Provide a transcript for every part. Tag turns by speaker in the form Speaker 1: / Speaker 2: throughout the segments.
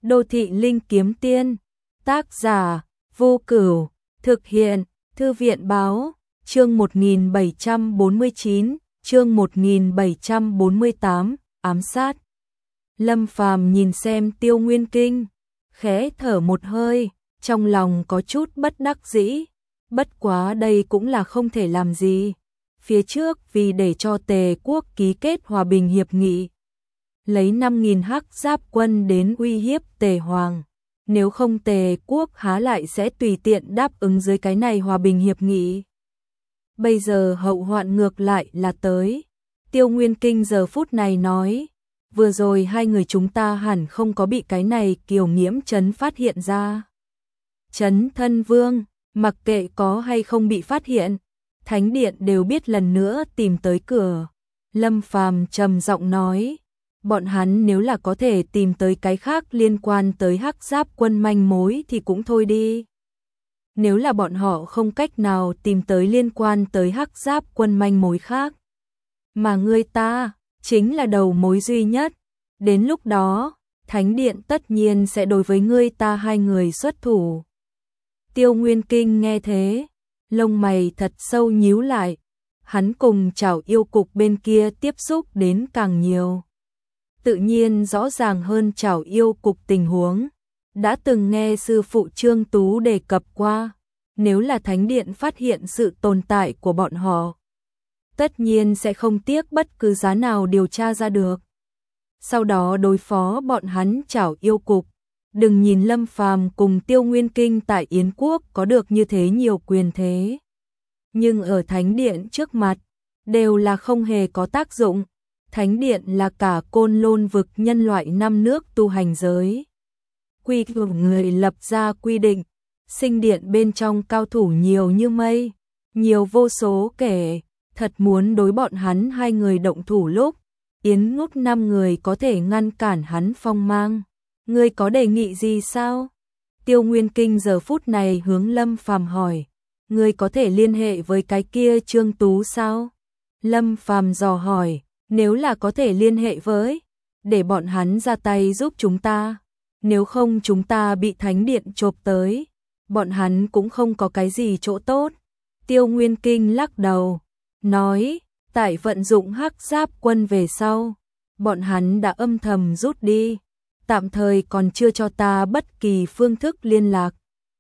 Speaker 1: Đô thị linh kiếm tiên, tác giả, Vô Cửu, thực hiện, Thư viện báo, chương 1749, chương 1748, ám sát. Lâm Phàm nhìn xem Tiêu Nguyên Kinh, khẽ thở một hơi, trong lòng có chút bất đắc dĩ, bất quá đây cũng là không thể làm gì. Phía trước vì để cho Tề quốc ký kết hòa bình hiệp nghị, lấy 5.000 hắc giáp quân đến uy hiếp Tề Hoàng. Nếu không Tề quốc há lại sẽ tùy tiện đáp ứng dưới cái này hòa bình hiệp nghị. Bây giờ hậu hoạn ngược lại là tới. Tiêu Nguyên Kinh giờ phút này nói, vừa rồi hai người chúng ta hẳn không có bị cái này Kiều Nghiễm Trấn phát hiện ra. Trấn Thân Vương, mặc kệ có hay không bị phát hiện, Thánh Điện đều biết lần nữa tìm tới cửa. Lâm Phàm trầm giọng nói, bọn hắn nếu là có thể tìm tới cái khác liên quan tới hắc giáp quân manh mối thì cũng thôi đi. Nếu là bọn họ không cách nào tìm tới liên quan tới hắc giáp quân manh mối khác, mà ngươi ta chính là đầu mối duy nhất, đến lúc đó Thánh Điện tất nhiên sẽ đối với ngươi ta hai người xuất thủ. Tiêu Nguyên Kinh nghe thế, lông mày thật sâu nhíu lại, hắn cùng Trảo Yêu Cục bên kia tiếp xúc đến càng nhiều, tự nhiên rõ ràng hơn Trảo Yêu Cục tình huống, đã từng nghe sư phụ Trương Tú đề cập qua, nếu là Thánh Điện phát hiện sự tồn tại của bọn họ, tất nhiên sẽ không tiếc bất cứ giá nào điều tra ra được, sau đó đối phó bọn hắn Trảo Yêu Cục. Đừng nhìn Lâm Phàm cùng Tiêu Nguyên Kinh tại Yến Quốc có được như thế nhiều quyền thế, nhưng ở Thánh Điện trước mặt đều là không hề có tác dụng. Thánh Điện là cả Côn Lôn vực nhân loại 5 nước tu hành giới. Quy của người lập ra quy định, sinh điện bên trong cao thủ nhiều như mây, nhiều vô số kể, thật muốn đối bọn hắn hai người động thủ lúc, Yến Ngút 5 người có thể ngăn cản hắn phong mang. Ngươi có đề nghị gì sao? Tiêu Nguyên Kinh giờ phút này hướng Lâm Phàm hỏi, ngươi có thể liên hệ với cái kia Trương Tú sao? Lâm Phàm dò hỏi, nếu là có thể liên hệ với, để bọn hắn ra tay giúp chúng ta, nếu không chúng ta bị Thánh Điện chộp tới, bọn hắn cũng không có cái gì chỗ tốt. Tiêu Nguyên Kinh lắc đầu, nói, tại vận dụng hắc giáp quân về sau, bọn hắn đã âm thầm rút đi, tạm thời còn chưa cho ta bất kỳ phương thức liên lạc.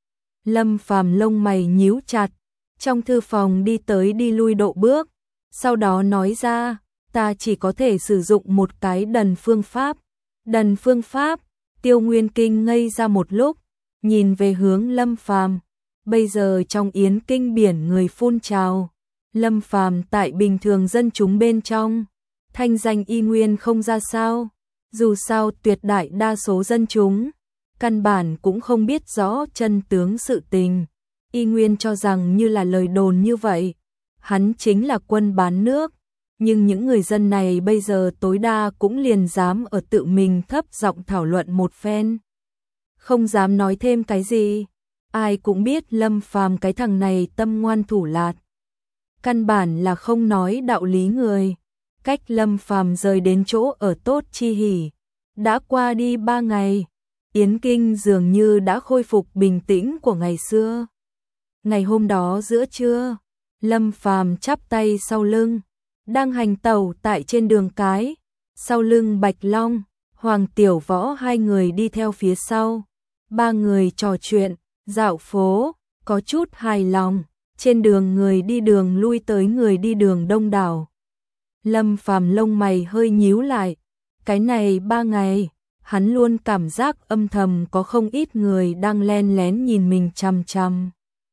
Speaker 1: Lâm Phàm lông mày nhíu chặt, trong thư phòng đi tới đi lui độ bước, sau đó nói ra, ta chỉ có thể sử dụng một cái đần phương pháp. Đần phương pháp? Tiêu Nguyên Kinh ngây ra một lúc, nhìn về hướng Lâm Phàm. Bây giờ trong Yến Kinh biển người phun trào, Lâm Phàm tại bình thường dân chúng bên trong, thanh danh y nguyên không ra sao. Dù sao tuyệt đại đa số dân chúng, căn bản cũng không biết rõ chân tướng sự tình, y nguyên cho rằng như là lời đồn như vậy, hắn chính là quân bán nước, nhưng những người dân này bây giờ tối đa cũng liền dám ở tự mình thấp giọng thảo luận một phen, không dám nói thêm cái gì, ai cũng biết Lâm Phàm cái thằng này tâm ngoan thủ lạt, căn bản là không nói đạo lý người. Cách Lâm Phàm rời đến chỗ ở Tốt Chi Hỉ, đã qua đi 3 ngày, Yến Kinh dường như đã khôi phục bình tĩnh của ngày xưa. Ngày hôm đó giữa trưa, Lâm Phàm chắp tay sau lưng, đang hành tẩu tại trên đường cái, sau lưng Bạch Long, Hoàng Tiểu Võ hai người đi theo phía sau. 3 người trò chuyện, dạo phố, có chút hài lòng, trên đường người đi đường lui tới người đi đường đông đảo. Lâm Phàm lông mày hơi nhíu lại, cái này 3 ngày, hắn luôn cảm giác âm thầm có không ít người đang len lén nhìn mình chằm chằm.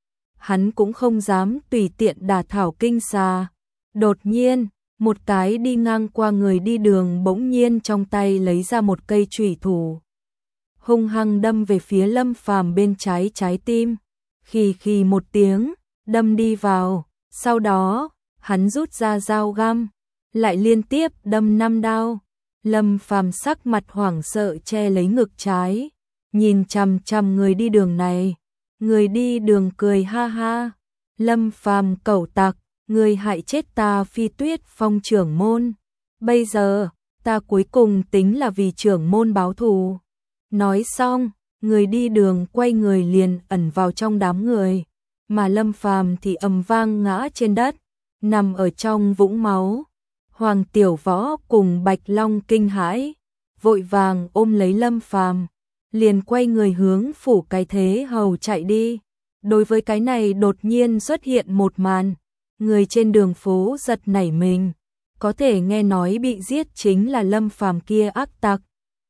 Speaker 1: Hắn cũng không dám tùy tiện đả thảo kinh xà. Đột nhiên, một cái đi ngang qua người đi đường bỗng nhiên trong tay lấy ra một cây chủy thủ, hung hăng đâm về phía Lâm Phàm bên trái trái tim, khì khì một tiếng, đâm đi vào, sau đó, hắn rút ra dao găm, lại liên tiếp đâm 5 đao. Lâm Phàm sắc mặt hoảng sợ che lấy ngực trái, nhìn chằm chằm người đi đường này. Người đi đường cười ha ha, Lâm Phàm cẩu tặc, người hại chết ta Phi Tuyết Phong trưởng môn. Bây giờ, ta cuối cùng tính là vì trưởng môn báo thù. Nói xong, người đi đường quay người liền ẩn vào trong đám người, mà Lâm Phàm thì ầm vang ngã trên đất, nằm ở trong vũng máu. Hoàng Tiểu Võ cùng Bạch Long kinh hãi, vội vàng ôm lấy Lâm Phàm, liền quay người hướng phủ cái thế hầu chạy đi. Đối với cái này đột nhiên xuất hiện một màn, người trên đường phố giật nảy mình, có thể nghe nói bị giết chính là Lâm Phàm kia ác tặc.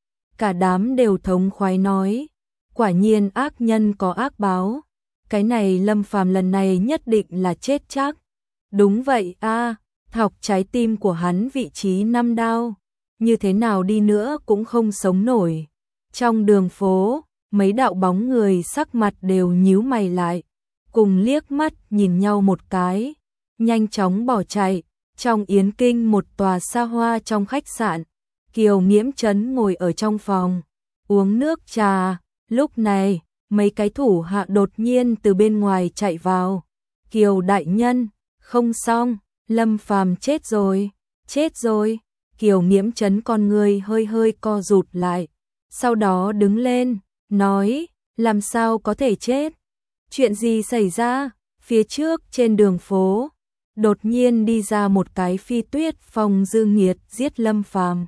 Speaker 1: Cả đám đều thống khoái nói, quả nhiên ác nhân có ác báo, cái này Lâm Phàm lần này nhất định là chết chắc. Đúng vậy a, thọc trái tim của hắn vị trí 5 đao, như thế nào đi nữa cũng không sống nổi. Trong đường phố, mấy đạo bóng người sắc mặt đều nhíu mày lại, cùng liếc mắt nhìn nhau một cái, nhanh chóng bỏ chạy. Trong Yến Kinh một tòa xa hoa trong khách sạn, Kiều Nghiễm Trấn ngồi ở trong phòng, uống nước trà. Lúc này, mấy cái thủ hạ đột nhiên từ bên ngoài chạy vào. Kiều đại nhân, không xong, Lâm Phàm chết rồi, chết rồi. Kiều Nghiễm Trấn con người hơi hơi co rụt lại, sau đó đứng lên, nói, làm sao có thể chết? Chuyện gì xảy ra? Phía trước trên đường phố, đột nhiên đi ra một cái Phi Tuyết Phong dư nghiệt giết Lâm Phàm.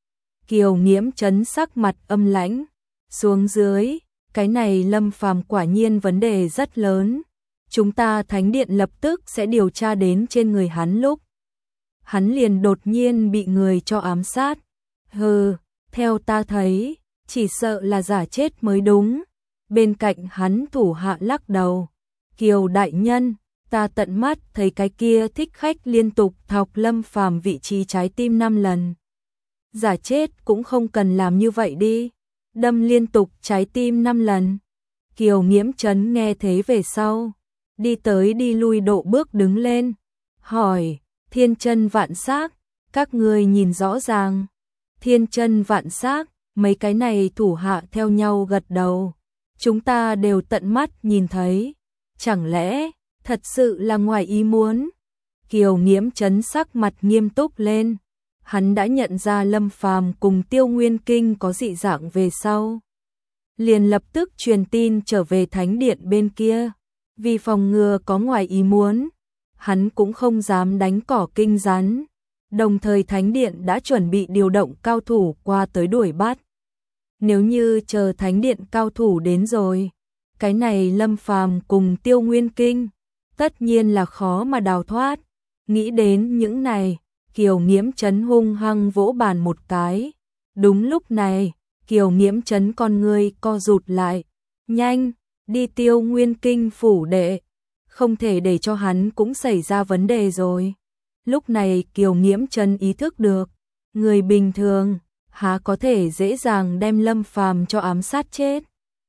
Speaker 1: Kiều Nghiễm Trấn sắc mặt âm lãnh, xuống dưới, cái này Lâm Phàm quả nhiên vấn đề rất lớn. Chúng ta Thánh Điện lập tức sẽ điều tra đến trên người hắn lúc hắn liền đột nhiên bị người cho ám sát. Hừ, theo ta thấy, chỉ sợ là giả chết mới đúng. Bên cạnh hắn thủ hạ lắc đầu. Kiều đại nhân, ta tận mắt thấy cái kia thích khách liên tục thọc Lâm Phàm vị trí trái tim 5 lần. Giả chết cũng không cần làm như vậy đi. Đâm liên tục trái tim 5 lần. Kiều Nghiễm Trấn nghe thế về sau, đi tới đi lui độ bước đứng lên, hỏi, thiên chân vạn xác, các ngươi nhìn rõ ràng. Thiên chân vạn xác, mấy cái này thủ hạ theo nhau gật đầu. Chúng ta đều tận mắt nhìn thấy. Chẳng lẽ, thật sự là ngoài ý muốn? Kiều Nghiễm Trấn sắc mặt nghiêm túc lên. Hắn đã nhận ra Lâm Phàm cùng Tiêu Nguyên Kinh có dị dạng về sau, liền lập tức truyền tin trở về Thánh Điện bên kia. Vì phòng ngừa có ngoài ý muốn, hắn cũng không dám đánh cỏ kinh rắn. Đồng thời Thánh Điện đã chuẩn bị điều động cao thủ qua tới đuổi bắt. Nếu như chờ Thánh Điện cao thủ đến rồi, cái này Lâm Phàm cùng Tiêu Nguyên Kinh tất nhiên là khó mà đào thoát. Nghĩ đến những này, Kiều Nghiễm Trấn hung hăng vỗ bàn một cái. Đúng lúc này, Kiều Nghiễm Trấn con ngươi co rụt lại. Nhanh, đi Tiêu Nguyên Kinh phủ đệ. Không thể để cho hắn cũng xảy ra vấn đề rồi. Lúc này Kiều Nghiễm Trấn ý thức được, người bình thường há có thể dễ dàng đem Lâm Phàm cho ám sát chết.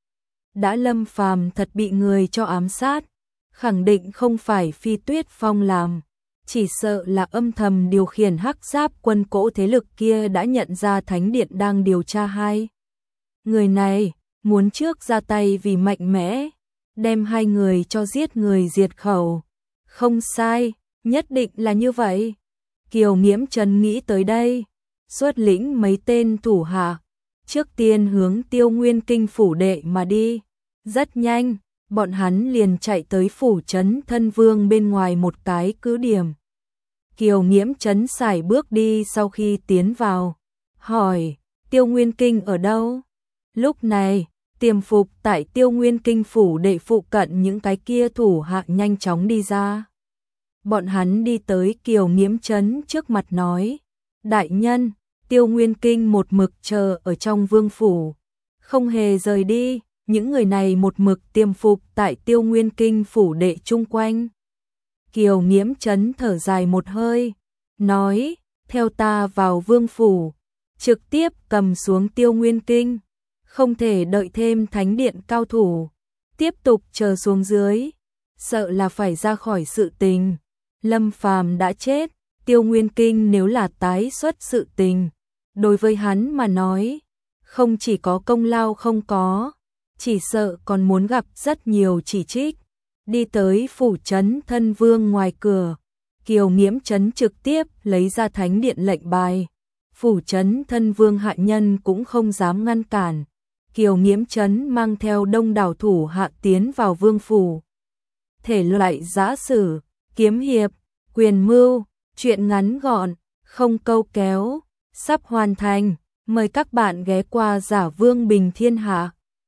Speaker 1: Đã Lâm Phàm thật bị người cho ám sát, khẳng định không phải Phi Tuyết Phong làm. Chỉ sợ là âm thầm điều khiển hắc giáp quân cỗ thế lực kia đã nhận ra Thánh Điện đang điều tra hai người này, muốn trước ra tay vì mạnh mẽ, đem hai người cho giết người diệt khẩu. Không sai, nhất định là như vậy. Kiều Nghiễm Trấn nghĩ tới đây, xuất lĩnh mấy tên thủ hạ, trước tiên hướng Tiêu Nguyên Kinh phủ đệ mà đi. Rất nhanh, bọn hắn liền chạy tới phủ trấn Thân Vương bên ngoài một cái cứ điểm. Kiều Nghiễm Trấn sải bước đi sau khi tiến vào, hỏi, Tiêu Nguyên Kinh ở đâu? Lúc này, tiềm phục tại Tiêu Nguyên Kinh phủ đệ phụ cận những cái kia thủ hạ nhanh chóng đi ra. Bọn hắn đi tới Kiều Nghiễm Trấn trước mặt nói, đại nhân, Tiêu Nguyên Kinh một mực chờ ở trong vương phủ, không hề rời đi. Những người này một mực tiềm phục tại Tiêu Nguyên Kinh phủ đệ chung quanh. Kiều Nghiễm Trấn thở dài một hơi, nói, theo ta vào vương phủ, trực tiếp cầm xuống Tiêu Nguyên Kinh, không thể đợi thêm Thánh Điện cao thủ, tiếp tục chờ xuống dưới, sợ là phải ra khỏi sự tình. Lâm Phàm đã chết, Tiêu Nguyên Kinh nếu là tái xuất sự tình, đối với hắn mà nói, không chỉ có công lao không có, chỉ sợ còn muốn gặp rất nhiều chỉ trích. Đi tới phủ trấn Thân Vương ngoài cửa, Kiều Nghiễm Trấn trực tiếp lấy ra Thánh Điện lệnh bài. Phủ trấn Thân Vương hạ nhân cũng không dám ngăn cản, Kiều Nghiễm Trấn mang theo đông đảo thủ hạ tiến vào vương phủ. Thể loại giã sử, kiếm hiệp, quyền mưu, truyện ngắn gọn, không câu kéo, sắp hoàn thành. Mời các bạn ghé qua Giả Vương Bình Thiên Hạ.